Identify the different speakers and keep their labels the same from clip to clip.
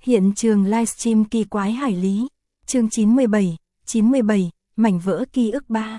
Speaker 1: Hiện trường livestream kỳ quái hải lý. Chương 97, mảnh vỡ ký ức 3.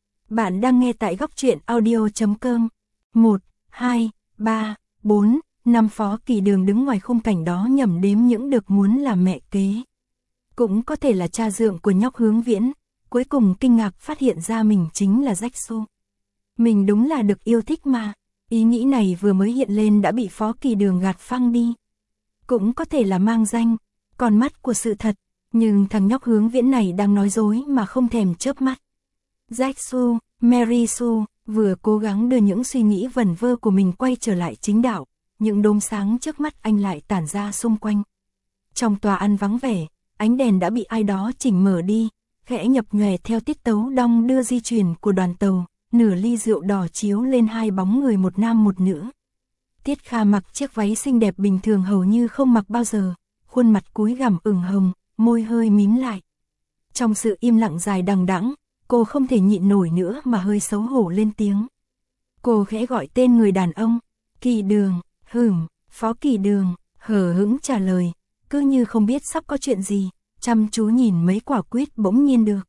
Speaker 1: Bạn đang nghe tại góc truyện audio.com. 1, 2, 3, 4, 5 Phó Kỳ Đường đứng ngoài khung cảnh đó nhẩm đếm những được muốn làm mẹ kế. Cũng có thể là cha dượng của nhóc Hướng Viễn, cuối cùng kinh ngạc phát hiện ra mình chính là Rách Xu. Mình đúng là được yêu thích mà. Ý nghĩ này vừa mới hiện lên đã bị Phó Kỳ Đường gạt phăng đi. Cũng có thể là mang danh, con mắt của sự thật, nhưng thằng nhóc Hướng Viễn này đang nói dối mà không thèm chớp mắt. Jack Su, Mary Su, vừa cố gắng đưa những suy nghĩ vẩn vơ của mình quay trở lại chính đạo, những đốm sáng trước mắt anh lại tản ra xung quanh. Trong tòa ăn vắng vẻ, ánh đèn đã bị ai đó chỉnh mở đi, khẽ nhập nhòe theo tiết tấu đong đưa di chuyển của đoàn tàu, nửa ly rượu đỏ chiếu lên hai bóng người một nam một nữ. Tiết Kha mặc chiếc váy xinh đẹp bình thường hầu như không mặc bao giờ, khuôn mặt cúi gằm ửng hồng, môi hơi mím lại. Trong sự im lặng dài đằng đẵng, cô không thể nhịn nổi nữa mà hơi xấu hổ lên tiếng. Cô khẽ gọi tên người đàn ông, Kỳ Đường, Phó Kỳ Đường, hờ hững trả lời, cứ như không biết sắp có chuyện gì, chăm chú nhìn mấy quả quýt bỗng nhiên được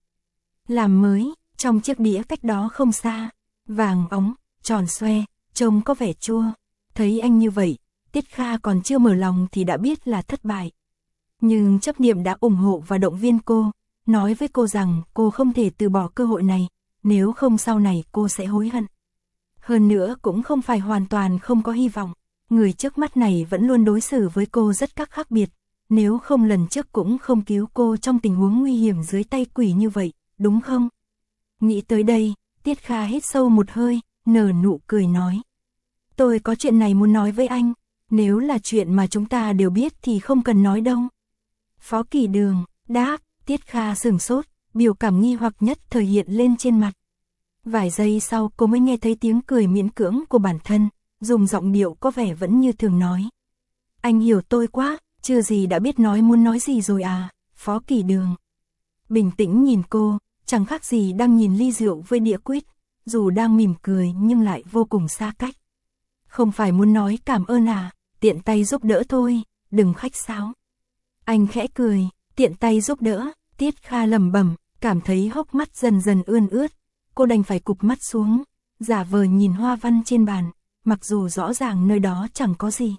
Speaker 1: làm mới, trong chiếc đĩa cách đó không xa, vàng óng, tròn xoe, trông có vẻ chua. Thấy anh như vậy, Tiết Kha còn chưa mở lòng thì đã biết là thất bại. Nhưng chấp niệm đã ủng hộ và động viên cô, nói với cô rằng cô không thể từ bỏ cơ hội này, nếu không sau này cô sẽ hối hận. Hơn nữa cũng không phải hoàn toàn không có hy vọng, người trước mắt này vẫn luôn đối xử với cô rất khác biệt, nếu không lần trước cũng không cứu cô trong tình huống nguy hiểm dưới tay quỷ như vậy, đúng không? Nghĩ tới đây, Tiết Kha hít sâu một hơi, nở nụ cười nói. Tôi có chuyện này muốn nói với anh, nếu là chuyện mà chúng ta đều biết thì không cần nói đâu. Phó Kỳ Đường, đáp, Tiết Kha sửng sốt, biểu cảm nghi hoặc nhất thời hiện lên trên mặt. Vài giây sau cô mới nghe thấy tiếng cười miễn cưỡng của bản thân, dùng giọng điệu có vẻ vẫn như thường nói. Anh hiểu tôi quá, chưa gì đã biết muốn nói gì rồi à, Phó Kỳ Đường. Bình tĩnh nhìn cô, chẳng khác gì đang nhìn ly rượu với đĩa quýt, dù đang mỉm cười nhưng lại vô cùng xa cách. Không phải muốn nói cảm ơn à, tiện tay giúp đỡ thôi, đừng khách sáo. Anh khẽ cười, tiện tay giúp đỡ, Tiết Kha lẩm bẩm, cảm thấy hốc mắt dần dần ươn ướt. Cô đành phải cụp mắt xuống, giả vờ nhìn hoa văn trên bàn, mặc dù rõ ràng nơi đó chẳng có gì.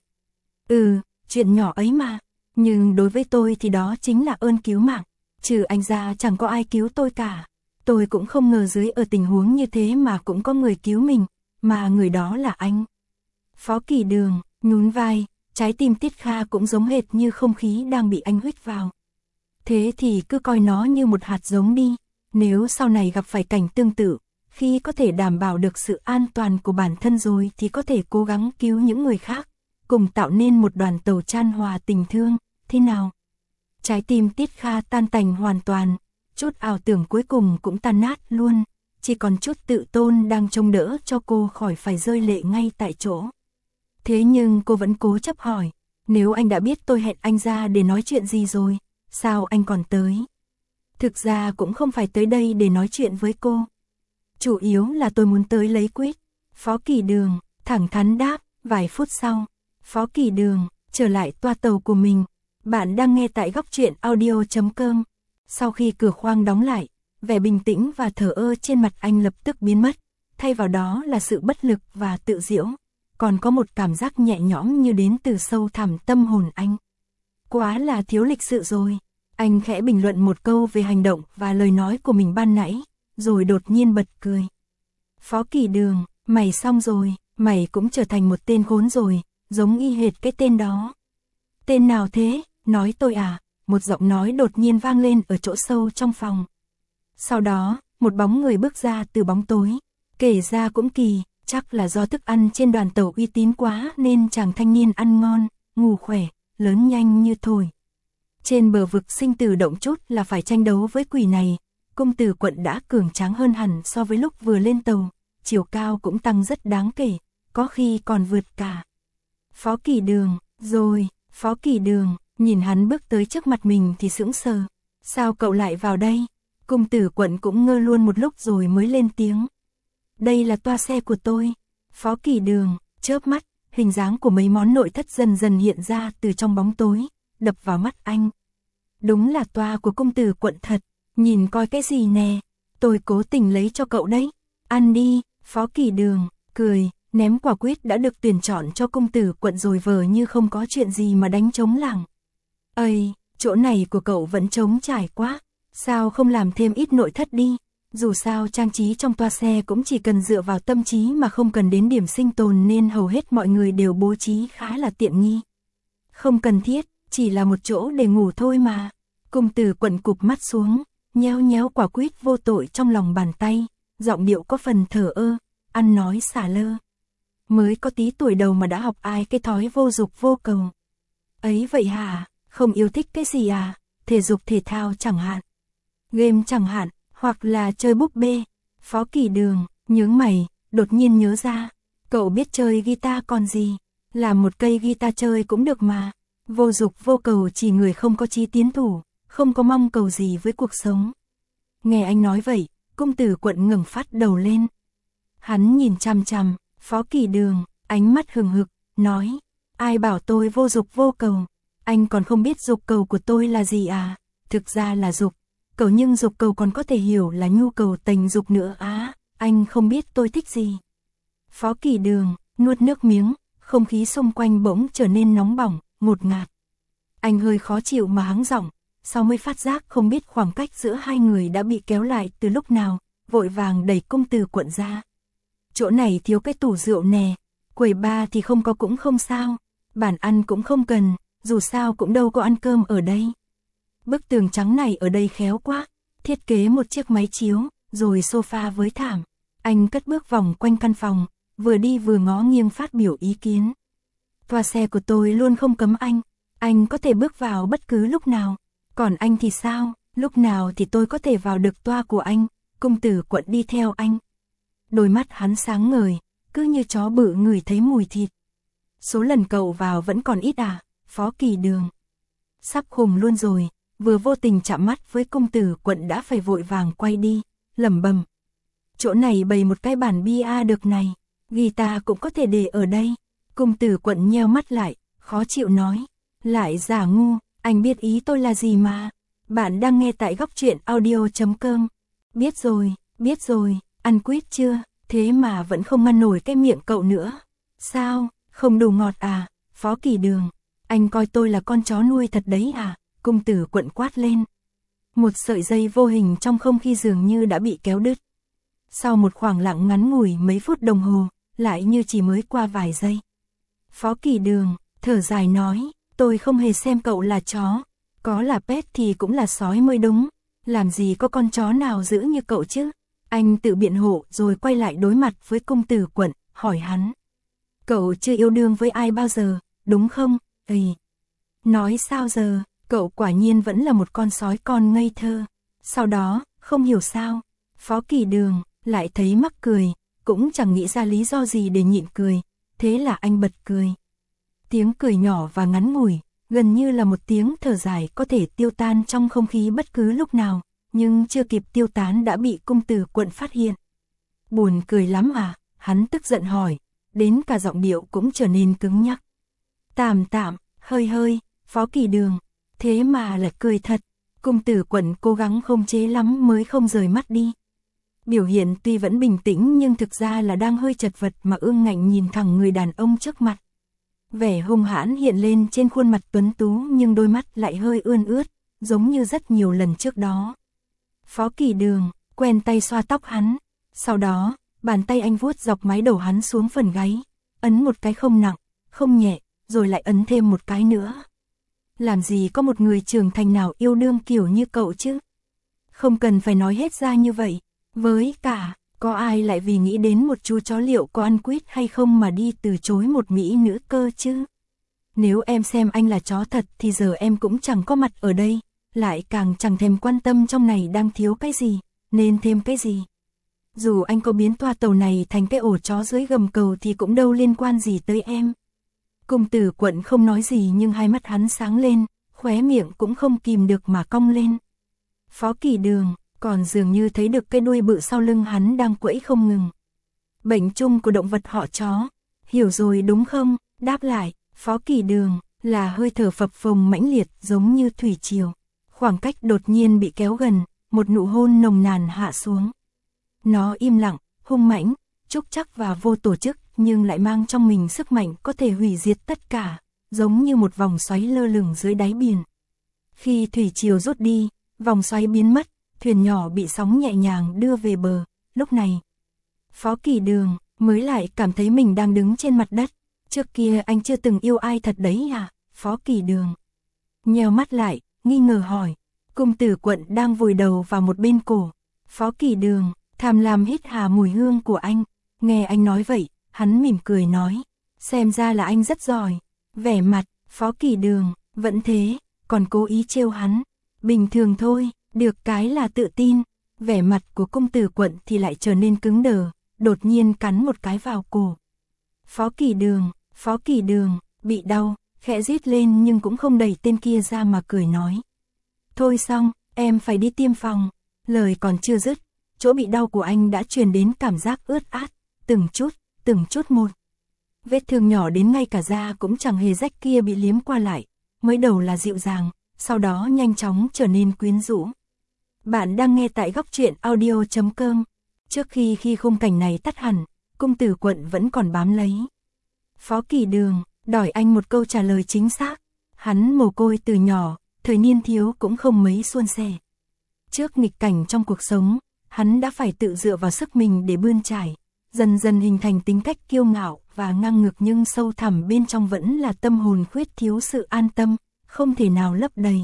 Speaker 1: Chuyện nhỏ ấy mà, nhưng đối với tôi thì đó chính là ơn cứu mạng. Trừ anh ra chẳng có ai cứu tôi cả. Tôi cũng không ngờ dưới ở tình huống như thế mà cũng có người cứu mình, mà người đó là anh. Phó Kỳ Đường, nhún vai, trái tim Tiết Kha cũng giống hệt như không khí đang bị anh huých vào. Thế thì cứ coi nó như một hạt giống đi, nếu sau này gặp phải cảnh tương tự, khi có thể đảm bảo được sự an toàn của bản thân rồi thì có thể cố gắng cứu những người khác, cùng tạo nên một đoàn tàu chan hòa tình thương, thế nào? Trái tim Tiết Kha tan tành hoàn toàn, chút ảo tưởng cuối cùng cũng tan nát luôn, chỉ còn chút tự tôn đang trông đỡ cho cô khỏi phải rơi lệ ngay tại chỗ. Thế nhưng cô vẫn cố chấp hỏi, nếu anh đã biết tôi hẹn anh ra để nói chuyện gì rồi, sao anh còn tới? Thực ra cũng không phải tới đây để nói chuyện với cô. Chủ yếu là tôi muốn tới lấy quýt. Phó Kỳ Đường, thẳng thắn đáp, vài phút sau, Phó Kỳ Đường, trở lại toa tàu của mình. Bạn đang nghe tại góc truyện audio.com. Sau khi cửa khoang đóng lại, vẻ bình tĩnh và thờ ơ trên mặt anh lập tức biến mất, thay vào đó là sự bất lực và tự giễu. Còn có một cảm giác nhẹ nhõm như đến từ sâu thẳm tâm hồn anh. Quá là thiếu lịch sự rồi. Anh khẽ bình luận một câu về hành động và lời nói của mình ban nãy, rồi đột nhiên bật cười. Phó Kỳ Đường, mày xong rồi, mày cũng trở thành một tên khốn rồi, giống y hệt cái tên đó. Tên nào thế, nói tôi à, một giọng nói đột nhiên vang lên ở chỗ sâu trong phòng. Sau đó, một bóng người bước ra từ bóng tối, kể ra cũng kỳ, chắc là do thức ăn trên đoàn tàu uy tín quá nên chàng thanh niên ăn ngon, ngủ khỏe, lớn nhanh như thổi. Trên bờ vực sinh tử động chút là phải tranh đấu với quỷ này, công tử Quận đã cường tráng hơn hẳn so với lúc vừa lên tàu, chiều cao cũng tăng rất đáng kể, có khi còn vượt cả. Phó Kỳ Đường, rồi, Phó Kỳ Đường, nhìn hắn bước tới trước mặt mình thì sững sờ. Sao cậu lại vào đây? Công tử Quận cũng ngơ luôn một lúc rồi mới lên tiếng. Đây là toa xe của tôi. Phó Kỳ Đường, chớp mắt, hình dáng của mấy món nội thất dần dần hiện ra từ trong bóng tối, đập vào mắt anh. Đúng là toa của công tử Quận thật, nhìn coi cái gì nè, tôi cố tình lấy cho cậu đấy, ăn đi. Phó Kỳ Đường cười, ném quả quýt đã được tuyển chọn cho công tử Quận rồi vờ như không có chuyện gì mà đánh trống lảng. Ây, chỗ này của cậu vẫn trống trải quá, sao không làm thêm ít nội thất đi, dù sao trang trí trong toa xe cũng chỉ cần dựa vào tâm trí mà không cần đến điểm sinh tồn nên hầu hết mọi người đều bố trí khá là tiện nghi. Không cần thiết, chỉ là một chỗ để ngủ thôi mà. Công tử Quận cụp mắt xuống, nhéo nhéo quả quýt vô tội trong lòng bàn tay, giọng điệu có phần thờ ơ, ăn nói xả lơ. Mới có tí tuổi đầu mà đã học ai cái thói vô dục vô cầu. Ấy vậy hả, không yêu thích cái gì à, thể dục thể thao chẳng hạn, game chẳng hạn, hoặc là chơi búp bê. Phó Kỳ Đường nhướng mày, đột nhiên nhớ ra, cậu biết chơi guitar còn gì, làm một cây guitar chơi cũng được mà. Vô dục vô cầu chỉ người không có chí tiến thủ, không có mong cầu gì với cuộc sống. Nghe anh nói vậy, công tử Quận ngẩng phát đầu lên. Hắn nhìn chằm chằm Phó Kỳ Đường, ánh mắt hừng hực, nói, ai bảo tôi vô dục vô cầu, anh còn không biết dục cầu của tôi là gì à, thực ra là dục cầu nhưng dục cầu còn có thể hiểu là nhu cầu tình dục nữa á, anh không biết tôi thích gì. Phó Kỳ Đường nuốt nước miếng, không khí xung quanh bỗng trở nên nóng bỏng, ngột ngạt. Anh hơi khó chịu mà hắng giọng, sau mới phát giác không biết khoảng cách giữa hai người đã bị kéo lại từ lúc nào, vội vàng đẩy công tử Quận ra. Chỗ này thiếu cái tủ rượu nè, quầy bar thì không có cũng không sao, bàn ăn cũng không cần, dù sao cũng đâu có ăn cơm ở đây. Bức tường trắng này ở đây khéo quá, thiết kế một chiếc máy chiếu, rồi sofa với thảm. Anh cất bước vòng quanh căn phòng, vừa đi vừa ngó nghiêng phát biểu ý kiến. Toa xe của tôi luôn không cấm anh có thể bước vào bất cứ lúc nào. Còn anh thì sao, lúc nào thì tôi có thể vào được toa của anh. Công tử Quận đi theo anh. Đôi mắt hắn sáng ngời, cứ như chó bự ngửi thấy mùi thịt. Số lần cậu vào vẫn còn ít à, Phó Kỳ Đường. Sắp khùng luôn rồi, vừa vô tình chạm mắt với công tử Quận đã phải vội vàng quay đi, lẩm bẩm. Chỗ này bày một cái bàn bia được này, guitar cũng có thể để ở đây. Công tử Quận nheo mắt lại, khó chịu nói, lại giả ngu, anh biết ý tôi là gì mà. Bạn đang nghe tại Góc Truyện Audio.com. Biết rồi, ăn quýt chưa, thế mà vẫn không ngăn nổi cái miệng cậu nữa. Sao, không đủ ngọt à, Phó Kỳ Đường, anh coi tôi là con chó nuôi thật đấy à, công tử Quận quát lên. Một sợi dây vô hình trong không khí dường như đã bị kéo đứt. Sau một khoảng lặng ngắn ngủi mấy phút đồng hồ, lại như chỉ mới qua vài giây. Phó Kỳ Đường thở dài nói, tôi không hề xem cậu là chó, có là pet thì cũng là sói mới đúng, làm gì có con chó nào dữ như cậu chứ. Anh tự biện hộ rồi quay lại đối mặt với công tử Quận, hỏi hắn. Cậu chưa yêu đương với ai bao giờ, đúng không? Nói sao giờ, cậu quả nhiên vẫn là một con sói con ngây thơ. Sau đó, không hiểu sao, Phó Kỳ Đường lại thấy mắc cười, cũng chẳng nghĩ ra lý do gì để nhịn cười, thế là anh bật cười. Tiếng cười nhỏ và ngắn ngủi, gần như là một tiếng thở dài có thể tiêu tan trong không khí bất cứ lúc nào, nhưng chưa kịp tiêu tán đã bị công tử Quận phát hiện. Buồn cười lắm à, hắn tức giận hỏi, đến cả giọng điệu cũng trở nên cứng nhắc. Tạm, hơi, Phó Kỳ Đường, thế mà là cười thật. Công tử Quận cố gắng không chế lắm mới không rời mắt đi. Biểu hiện tuy vẫn bình tĩnh nhưng thực ra là đang hơi chật vật mà ương ngạnh nhìn thẳng người đàn ông trước mặt. Vẻ hung hãn hiện lên trên khuôn mặt tuấn tú nhưng đôi mắt lại hơi ươn ướt, giống như rất nhiều lần trước đó. Phó Kỳ Đường quen tay xoa tóc hắn, sau đó, bàn tay anh vuốt dọc mái đầu hắn xuống phần gáy, ấn một cái không nặng, không nhẹ, rồi lại ấn thêm một cái nữa. Làm gì có một người trưởng thành nào yêu đương kiểu như cậu chứ? Không cần phải nói hết ra như vậy, với cả, có ai lại vì nghĩ đến một chú chó liệu có ăn quýt hay không mà đi từ chối một mỹ nữ cơ chứ? Nếu em xem anh là chó thật thì giờ em cũng chẳng có mặt ở đây, lại càng chẳng thèm quan tâm trong này đang thiếu cái gì, nên thêm cái gì. Dù anh có biến toa tàu này thành cái ổ chó dưới gầm cầu thì cũng đâu liên quan gì tới em. Công tử Quận không nói gì nhưng hai mắt hắn sáng lên, khóe miệng cũng không kìm được mà cong lên. Phó Kỳ Đường còn dường như thấy được cái đuôi bự sau lưng hắn đang quẫy không ngừng. Bệnh chung của động vật họ chó, hiểu rồi đúng không? Đáp lại, Phó Kỳ Đường là hơi thở phập phồng mãnh liệt giống như thủy triều. Khoảng cách đột nhiên bị kéo gần, một nụ hôn nồng nàn hạ xuống. Nó im lặng, hung mãnh, trúc trắc và vô tổ chức, nhưng lại mang trong mình sức mạnh có thể hủy diệt tất cả, giống như một vòng xoáy lơ lửng dưới đáy biển. Khi thủy triều rút đi, vòng xoáy biến mất, thuyền nhỏ bị sóng nhẹ nhàng đưa về bờ. Lúc này, Phó Kỳ Đường mới lại cảm thấy mình đang đứng trên mặt đất. Trước kia anh chưa từng yêu ai thật đấy à, Phó Kỳ Đường. Nheo mắt lại, nghi ngờ hỏi. Cung Tử Quận đang vùi đầu vào một bên cổ. Phó Kỳ Đường tham lam hít hà mùi hương của anh. Nghe anh nói vậy, hắn mỉm cười nói. Xem ra là anh rất giỏi. Vẻ mặt, Phó Kỳ Đường vẫn thế, còn cố ý trêu hắn. Bình thường thôi, được cái là tự tin. Vẻ mặt của Cung Tử Quận thì lại trở nên cứng đờ, đột nhiên cắn một cái vào cổ. Phó Kỳ Đường, bị đau, khẽ rít lên nhưng cũng không đẩy tên kia ra mà cười nói. Thôi xong, em phải đi tiêm phòng. Lời còn chưa dứt, chỗ bị đau của anh đã truyền đến cảm giác ướt át, từng chút một. Vết thương nhỏ đến ngay cả da cũng chẳng hề rách kia bị liếm qua lại, mới đầu là dịu dàng, sau đó nhanh chóng trở nên quyến rũ. Bạn đang nghe tại góc truyện audio.com. Trước khi khung cảnh này tắt hẳn, Cung Tử Quận vẫn còn bám lấy. Phó Kỳ Đường đòi anh một câu trả lời chính xác. Hắn mồ côi từ nhỏ, thời niên thiếu cũng không mấy suôn sẻ. Trước nghịch cảnh trong cuộc sống, hắn đã phải tự dựa vào sức mình để bươn trải, dần dần hình thành tính cách kiêu ngạo và ngang ngược, nhưng sâu thẳm bên trong vẫn là tâm hồn khuyết thiếu sự an tâm, không thể nào lấp đầy.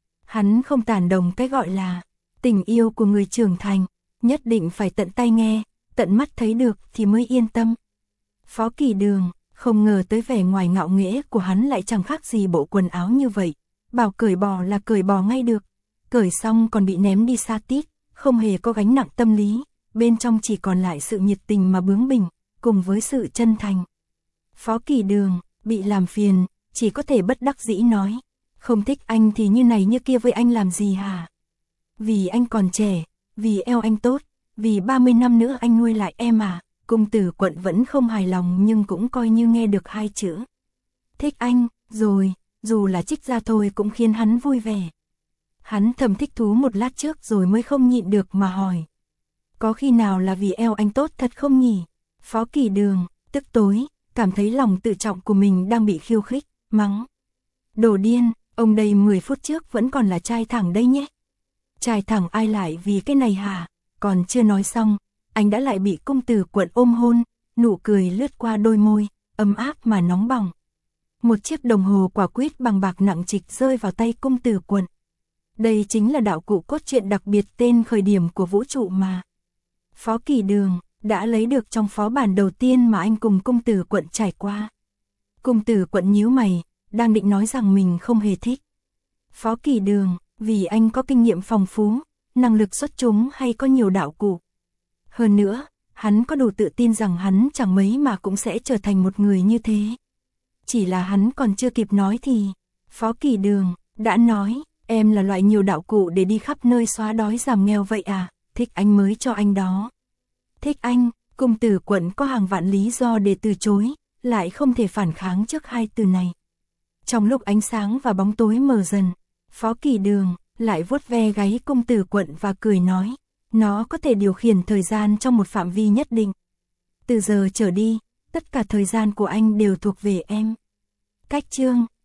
Speaker 1: Hắn không tán đồng cái gọi là tình yêu của người trưởng thành, nhất định phải tận tay nghe, tận mắt thấy được thì mới yên tâm. Phó Kỳ Đường không ngờ tới vẻ ngoài ngạo nghễ của hắn lại chẳng khác gì bộ quần áo như vậy. Bảo cởi bỏ là cởi bỏ ngay được, cởi xong còn bị ném đi xa tít, không hề có gánh nặng tâm lý, bên trong chỉ còn lại sự nhiệt tình mà bướng bỉnh, cùng với sự chân thành. Phó Kỳ Đường bị làm phiền, chỉ có thể bất đắc dĩ nói, không thích anh thì như này như kia với anh làm gì hả? Vì anh còn trẻ, vì eo anh tốt, vì 30 năm nữa anh nuôi lại em à? Cung Tử Quận vẫn không hài lòng nhưng cũng coi như nghe được hai chữ. Thích anh, rồi, dù là trích ra thôi cũng khiến hắn vui vẻ. Hắn thầm thích thú một lát trước rồi mới không nhịn được mà hỏi. Có khi nào là vì eo anh tốt thật không nhỉ? Phó Kỳ Đường tức tối, cảm thấy lòng tự trọng của mình đang bị khiêu khích, mắng. Đồ điên, ông đây 10 phút trước vẫn còn là trai thẳng đây nhé. Trai thẳng ai lại vì cái này hả? Còn chưa nói xong, anh đã lại bị Cung Tử Quận ôm hôn, nụ cười lướt qua đôi môi, ấm áp mà nóng bỏng. Một chiếc đồng hồ quả quýt bằng bạc nặng trịch rơi vào tay Cung Tử Quận. Đây chính là đạo cụ cốt truyện đặc biệt tên khởi điểm của vũ trụ mà Phó Kỳ Đường đã lấy được trong phó bản đầu tiên mà anh cùng Cung Tử Quận trải qua. Cung Tử Quận nhíu mày, đang định nói rằng mình không hề thích Phó Kỳ Đường, vì anh có kinh nghiệm phong phú, năng lực xuất chúng hay có nhiều đạo cụ. Hơn nữa, hắn có đủ tự tin rằng hắn chẳng mấy mà cũng sẽ trở thành một người như thế. Chỉ là hắn còn chưa kịp nói thì Phó Kỳ Đường đã nói, em là loại nhiều đạo cụ để đi khắp nơi xóa đói giảm nghèo vậy à, thích anh mới cho anh đó. Thích anh, Cung Tử Quận có hàng vạn lý do để từ chối, lại không thể phản kháng trước hai từ này. Trong lúc ánh sáng và bóng tối mờ dần, Phó Kỳ Đường lại vuốt ve gáy Cung Tử Quận và cười nói, nó có thể điều khiển thời gian trong một phạm vi nhất định. Từ giờ trở đi, tất cả thời gian của anh đều thuộc về em. Cách chương